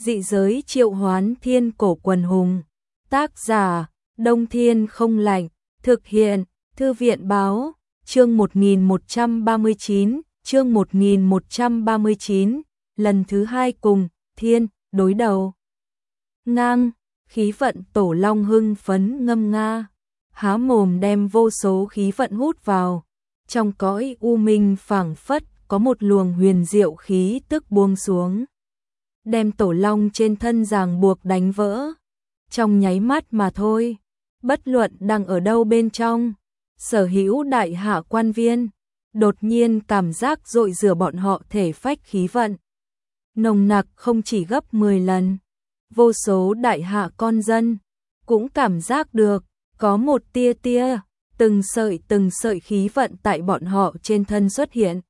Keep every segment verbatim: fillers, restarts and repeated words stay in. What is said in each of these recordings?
Dị giới triệu hoán thiên cổ quần hùng. Tác giả, Đông Thiên không lạnh. Thực hiện, Thư viện báo, chương một nghìn một trăm ba mươi chín, chương một nghìn một trăm ba mươi chín, lần thứ hai cùng, thiên, đối đầu. Ngang, khí vận tổ long hưng phấn ngâm nga, há mồm đem vô số khí vận hút vào. Trong cõi u minh phảng phất có một luồng huyền diệu khí tức buông xuống, đem tổ long trên thân ràng buộc đánh vỡ. Trong nháy mắt mà thôi, bất luận đang ở đâu bên trong, sở hữu đại hạ quan viên, đột nhiên cảm giác dội rửa bọn họ thể phách khí vận. Nồng nặc không chỉ gấp mười lần, vô số đại hạ con dân cũng cảm giác được, có một tia tia, từng sợi từng sợi khí vận tại bọn họ trên thân xuất hiện.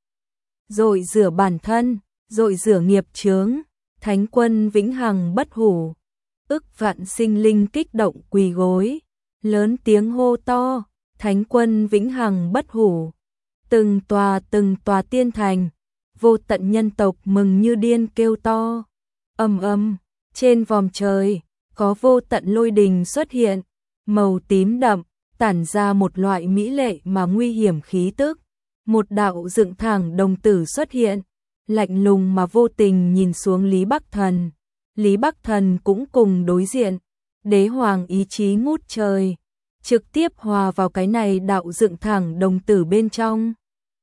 Dội rửa bản thân, dội rửa nghiệp chướng, thánh quân vĩnh hằng bất hủ. Ức vạn sinh linh kích động quỳ gối, lớn tiếng hô to, thánh quân vĩnh hằng bất hủ. Từng tòa từng tòa tiên thành, vô tận nhân tộc mừng như điên kêu to. Ầm ầm, trên vòm trời, có vô tận lôi đình xuất hiện, màu tím đậm, tản ra một loại mỹ lệ mà nguy hiểm khí tức. Một đạo dựng thẳng đồng tử xuất hiện, lạnh lùng mà vô tình nhìn xuống Lý Bắc Thần. Lý Bắc Thần cũng cùng đối diện, đế hoàng ý chí ngút trời, trực tiếp hòa vào cái này đạo dựng thẳng đồng tử bên trong.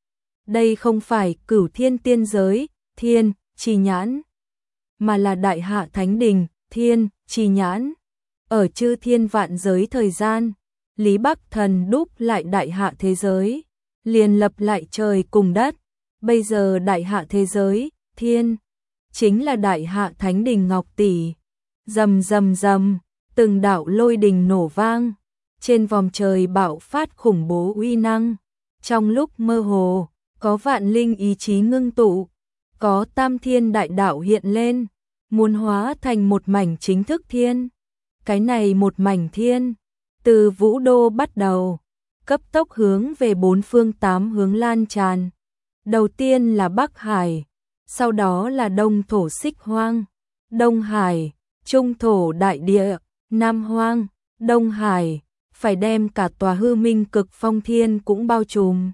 Đây không phải Cửu Thiên tiên giới, thiên, chi nhãn, mà là đại hạ thánh đình, thiên, chi nhãn. Ở chư thiên vạn giới thời gian, Lý Bắc Thần đúc lại đại hạ thế giới, liền lập lại trời cùng đất. Bây giờ đại hạ thế giới, thiên, chính là đại hạ thánh đình ngọc tỷ. Rầm rầm rầm, từng đạo lôi đình nổ vang, trên vòm trời bạo phát khủng bố uy năng. Trong lúc mơ hồ, có vạn linh ý chí ngưng tụ, có tam thiên đại đạo hiện lên, muốn hóa thành một mảnh chính thức thiên. Cái này một mảnh thiên, từ vũ đô bắt đầu, cấp tốc hướng về bốn phương tám hướng lan tràn. Đầu tiên là Bắc Hải, sau đó là Đông thổ Xích Hoang, Đông Hải, Trung thổ đại địa, Nam Hoang, Đông Hải, phải đem cả tòa hư minh cực phong thiên cũng bao trùm.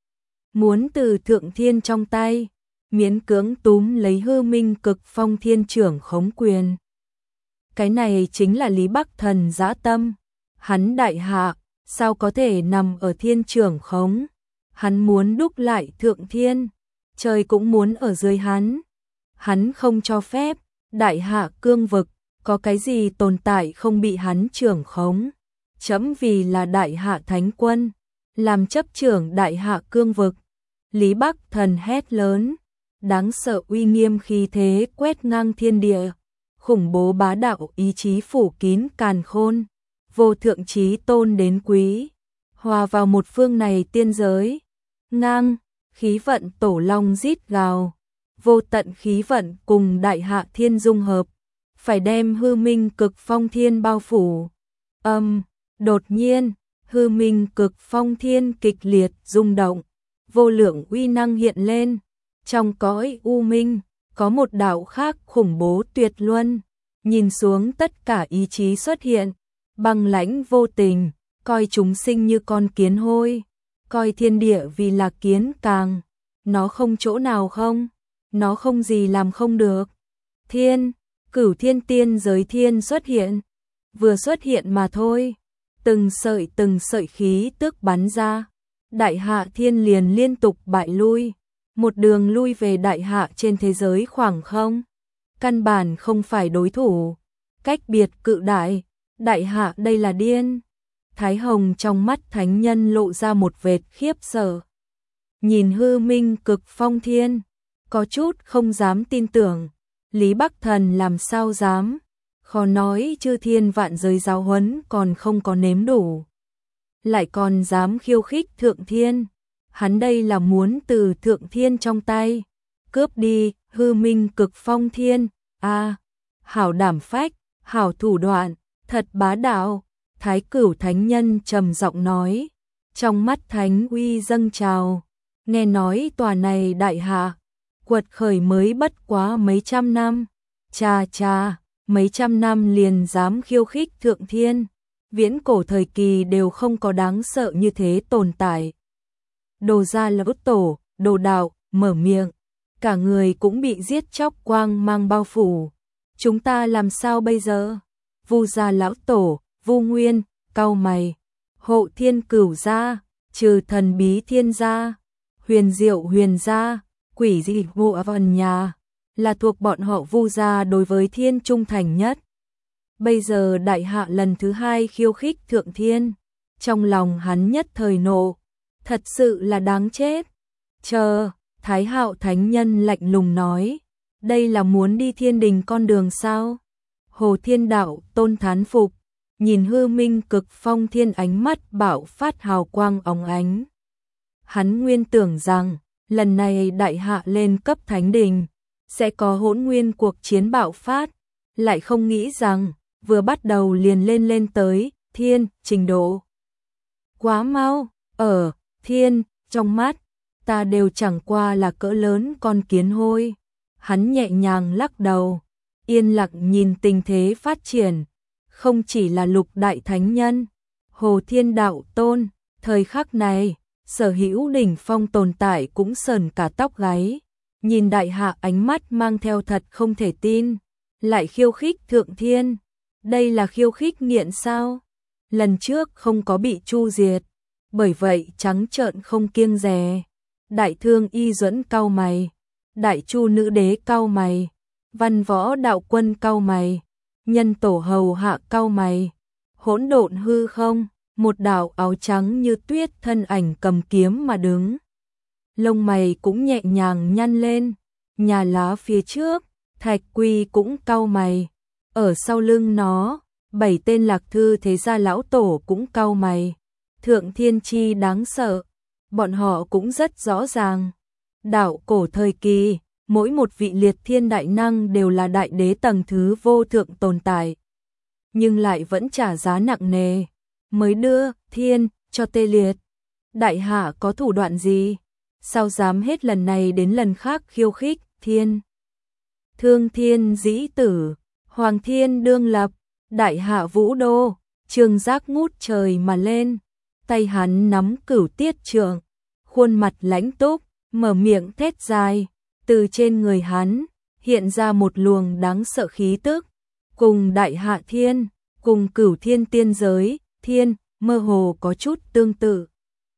Muốn từ thượng thiên trong tay, miễn cưỡng túm lấy hư minh cực phong thiên trưởng khống quyền. Cái này chính là Lý Bắc Thần dã tâm. Hắn đại hạ, sao có thể nằm ở thiên trưởng khống? Hắn muốn đúc lại thượng thiên, trời cũng muốn ở dưới hắn. Hắn không cho phép, đại hạ cương vực, có cái gì tồn tại không bị hắn trưởng khống. Chấm vì là đại hạ thánh quân, làm chấp trưởng đại hạ cương vực. Lý Bắc Thần hét lớn, đáng sợ uy nghiêm khí thế quét ngang thiên địa, khủng bố bá đạo ý chí phủ kín càn khôn, vô thượng chí tôn đến quý, hòa vào một phương này tiên giới. Ngang, khí vận tổ long rít gào, vô tận khí vận cùng đại hạ thiên dung hợp, phải đem hư minh cực phong thiên bao phủ. Âm, đột nhiên, hư minh cực phong thiên kịch liệt rung động, vô lượng uy năng hiện lên. Trong cõi u minh, có một đạo khác khủng bố tuyệt luân, nhìn xuống tất cả ý chí xuất hiện, băng lãnh vô tình, coi chúng sinh như con kiến hôi, coi thiên địa vì là kiến càng. Nó không chỗ nào không, nó không gì làm không được. Thiên, Cửu Thiên tiên giới thiên xuất hiện, vừa xuất hiện mà thôi, từng sợi từng sợi khí tức bắn ra, đại hạ thiên liền liên tục bại lui, một đường lui về đại hạ trên thế giới khoảng không. Căn bản không phải đối thủ, cách biệt cự đại, đại hạ đây là điên. Thái Hồng trong mắt thánh nhân lộ ra một vệt khiếp sợ. Nhìn hư minh cực phong thiên, có chút không dám tin tưởng. Lý Bắc Thần làm sao dám, khó nói chư thiên vạn giới giáo huấn còn không có nếm đủ, lại còn dám khiêu khích thượng thiên. Hắn đây là muốn từ thượng thiên trong tay cướp đi hư minh cực phong thiên. A, à, hảo đảm phách, hảo thủ đoạn, thật bá đạo. Thái Cửu thánh nhân trầm giọng nói, trong mắt thánh uy dâng trào. Nghe nói tòa này đại hạ quật khởi mới bất quá mấy trăm năm, Cha cha, mấy trăm năm liền dám khiêu khích thượng thiên, viễn cổ thời kỳ đều không có đáng sợ như thế tồn tại. Đồ gia lão tổ, đồ đạo, mở miệng, cả người cũng bị giết chóc quang mang bao phủ. Chúng ta làm sao bây giờ? Vu gia lão tổ, Vu Nguyên, cau mày. Hộ Thiên Cửu gia, Trừ Thần Bí Thiên gia, Huyền Diệu Huyền gia, Quỷ Dị Vô Vân nhà, là thuộc bọn họ Vu gia đối với thiên trung thành nhất. Bây giờ đại hạ lần thứ hai khiêu khích thượng thiên, trong lòng hắn nhất thời nộ, thật sự là đáng chết. Chờ, Thái Hạo Thánh Nhân lạnh lùng nói, đây là muốn đi thiên đình con đường sao? Hồ Thiên Đạo tôn thán phục, nhìn hư minh cực phong thiên ánh mắt bạo phát hào quang óng ánh. Hắn nguyên tưởng rằng, lần này đại hạ lên cấp thánh đình, sẽ có hỗn nguyên cuộc chiến bạo phát, lại không nghĩ rằng, vừa bắt đầu liền lên lên tới, thiên, trình độ. Quá mau, ở, thiên, trong mắt, ta đều chẳng qua là cỡ lớn con kiến hôi. Hắn nhẹ nhàng lắc đầu, yên lặng nhìn tình thế phát triển, không chỉ là lục đại thánh nhân, Hồ Thiên Đạo Tôn, thời khắc này, sở hữu đỉnh phong tồn tại cũng sờn cả tóc gáy, nhìn đại hạ ánh mắt mang theo thật không thể tin, lại khiêu khích thượng thiên, đây là khiêu khích nghiện sao? Lần trước không có bị chu diệt, bởi vậy trắng trợn không kiêng dè. Đại Thương Y Duẫn cau mày, Đại Chu Nữ Đế cau mày, Văn Võ Đạo Quân cau mày, Nhân Tổ Hầu Hạ cau mày. Hỗn độn hư không, một đạo áo trắng như tuyết thân ảnh cầm kiếm mà đứng. Lông mày cũng nhẹ nhàng nhăn lên, nhà lá phía trước, Thạch Quy cũng cau mày, ở sau lưng nó, bảy tên Lạc Thư thế gia lão tổ cũng cau mày. Thượng thiên chi đáng sợ, bọn họ cũng rất rõ ràng. Đạo cổ thời kỳ, mỗi một vị liệt thiên đại năng đều là đại đế tầng thứ vô thượng tồn tại, nhưng lại vẫn trả giá nặng nề, mới đưa thiên cho tê liệt. Đại hạ có thủ đoạn gì? Sao dám hết lần này đến lần khác khiêu khích thiên? Thương thiên dĩ tử, Hoàng thiên đương lập, đại hạ vũ đô, Trương Giác ngút trời mà lên, tay hắn nắm cửu tiết trượng, khuôn mặt lãnh túc, mở miệng thét dài, từ trên người hắn hiện ra một luồng đáng sợ khí tức, cùng đại hạ thiên, cùng cửu thiên tiên giới, thiên, mơ hồ có chút tương tự.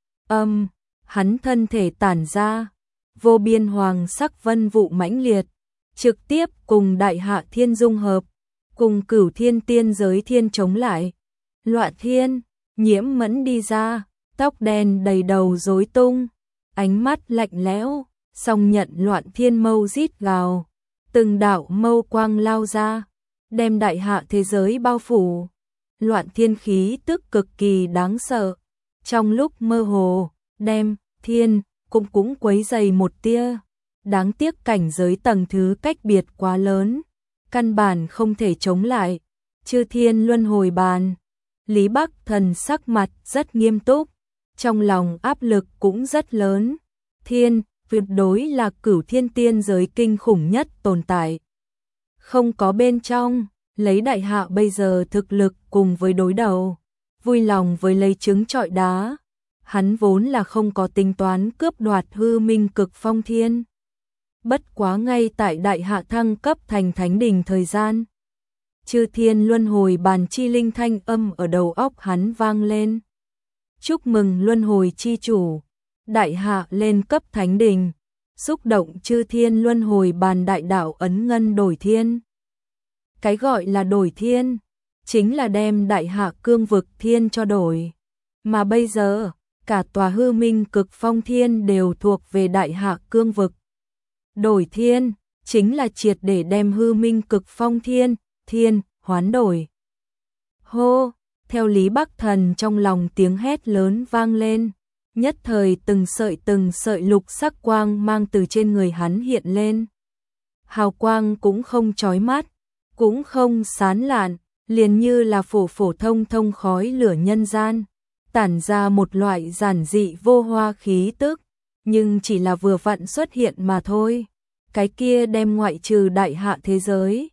Âm, hắn thân thể tản ra, vô biên hoàng sắc vân vụ mãnh liệt, trực tiếp cùng đại hạ thiên dung hợp, cùng cửu thiên tiên giới thiên chống lại. Loạn thiên, Nhiễm Mẫn đi ra, tóc đen đầy đầu rối tung, ánh mắt lạnh lẽo, song nhận Loạn thiên mâu rít gào, từng đạo mâu quang lao ra, đem đại hạ thế giới bao phủ. Loạn thiên khí tức cực kỳ đáng sợ, trong lúc mơ hồ, đem thiên cũng cũng quấy dày một tia. Đáng tiếc cảnh giới tầng thứ cách biệt quá lớn, căn bản không thể chống lại. Chư thiên luân hồi bàn, Lý Bắc Thần sắc mặt rất nghiêm túc, trong lòng áp lực cũng rất lớn. Thiên, tuyệt đối là cửu thiên tiên giới kinh khủng nhất tồn tại. Không có bên trong, lấy đại hạ bây giờ thực lực cùng với đối đầu, vui lòng với lấy trứng trọi đá. Hắn vốn là không có tính toán cướp đoạt hư minh cực phong thiên. Bất quá ngay tại đại hạ thăng cấp thành thánh đình thời gian, chư thiên luân hồi bàn chi linh thanh âm ở đầu óc hắn vang lên. Chúc mừng luân hồi chi chủ, đại hạ lên cấp thánh đình, xúc động chư thiên luân hồi bàn đại đạo ấn ngân đổi thiên. Cái gọi là đổi thiên, chính là đem đại hạ cương vực thiên cho đổi. Mà bây giờ, cả tòa hư minh cực phong thiên đều thuộc về đại hạ cương vực. Đổi thiên, chính là triệt để đem hư minh cực phong thiên, thiên, hoán đổi. Hô, theo Lý Bắc Thần trong lòng tiếng hét lớn vang lên, nhất thời từng sợi từng sợi lục sắc quang mang từ trên người hắn hiện lên. Hào quang cũng không chói mắt, cũng không sán lạn, liền như là phổ phổ thông thông khói lửa nhân gian, tản ra một loại giản dị vô hoa khí tức, nhưng chỉ là vừa vặn xuất hiện mà thôi. Cái kia đem ngoại trừ đại hạ thế giới,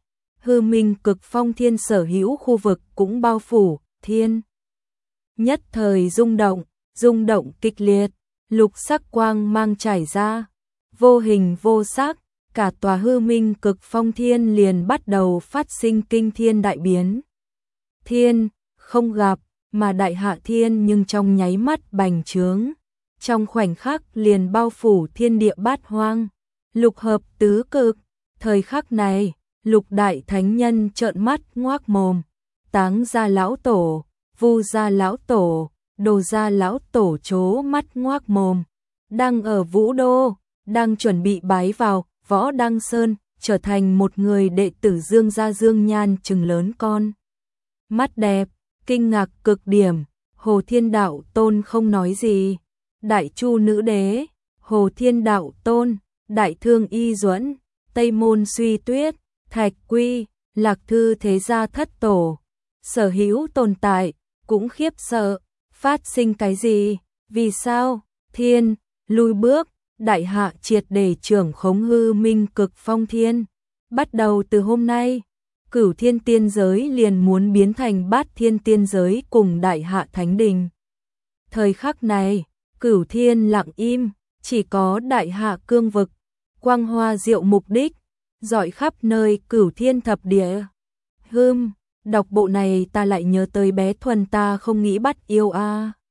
hư minh cực phong thiên sở hữu khu vực cũng bao phủ, thiên. Nhất thời rung động, rung động kịch liệt, lục sắc quang mang trải ra, vô hình vô sắc, cả tòa hư minh cực phong thiên liền bắt đầu phát sinh kinh thiên đại biến. Thiên, không gặp, mà đại hạ thiên nhưng trong nháy mắt bành trướng, trong khoảnh khắc liền bao phủ thiên địa bát hoang, lục hợp tứ cực. Thời khắc này, lục đại thánh nhân trợn mắt ngoác mồm, Táng gia lão tổ, Vu gia lão tổ, Đồ gia lão tổ trố mắt ngoác mồm, đang ở Vũ Đô, đang chuẩn bị bái vào Võ Đăng Sơn, trở thành một người đệ tử Dương gia Dương Nhan trừng lớn con mắt đẹp, kinh ngạc cực điểm. Hồ Thiên Đạo Tôn không nói gì. Đại Chu nữ đế, Hồ Thiên Đạo Tôn, Đại Thương Y Duẫn, Tây Môn Suy Tuyết, Thạch Quy, Lạc Thư thế gia thất tổ, sở hữu tồn tại, cũng khiếp sợ, phát sinh cái gì, vì sao, thiên, lui bước, đại hạ triệt để trưởng khống hư minh cực phong thiên. Bắt đầu từ hôm nay, cửu thiên tiên giới liền muốn biến thành bát thiên tiên giới cùng đại hạ thánh đình. Thời khắc này, cửu thiên lặng im, chỉ có đại hạ cương vực, quang hoa diệu mục đích, rọi khắp nơi cửu thiên thập địa. Hừm, đọc bộ này ta lại nhớ tới bé Thuần ta không nghĩ bắt yêu a. À.